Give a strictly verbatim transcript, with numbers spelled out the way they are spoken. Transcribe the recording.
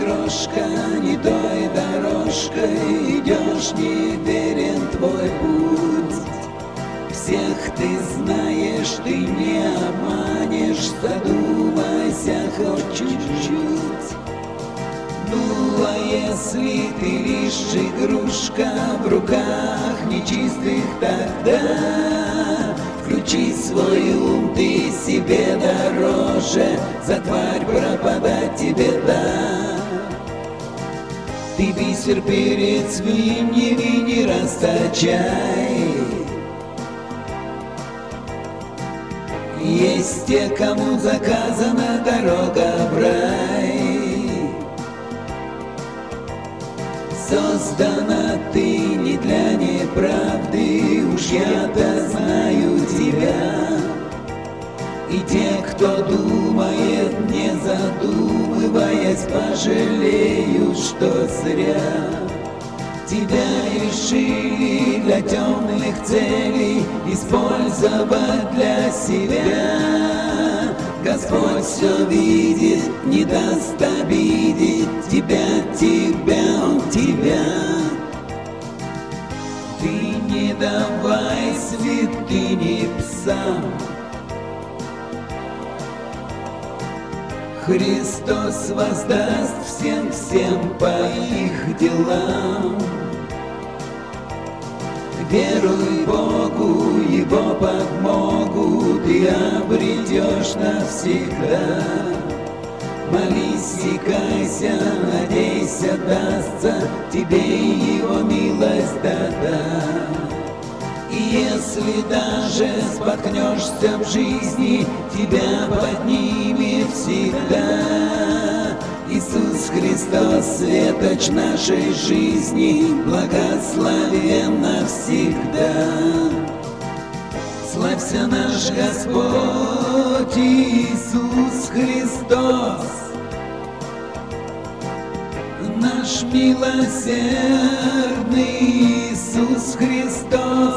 крошка, не той дорожкой идешь, не верен твой путь. Всех ты знаешь, ты не обманешь, задумайся хоть чуть-чуть. Ну а если ты лишь игрушка в руках нечистых, тогда включи свой ум, ты себе дороже, за тварь пропадать тебе да. Ты бисер перед свиньями не расточай. Есть те, кому заказана дорога в рай. Создана ты не для неправды, уж я-то знаю тебя. И те, кто думает, не задумываясь, пожалеют, что зря тебя решили для темных целей использовать для себя. Господь все видит, не даст обидеть тебя, тебя, Он тебя. Ты не давай святыни псам. Христос воздаст всем-всем по их делам. Веруй Богу, Его подмогу ты обретешь навсегда. Молись и кайся, надейся, дастся тебе Его милость да-да. И если даже споткнешься в жизни, тебя поднимет всегда Иисус Христос, светоч нашей жизни, благословен навсегда. Славься наш Господь Иисус Христос, наш милосердный Иисус Христос.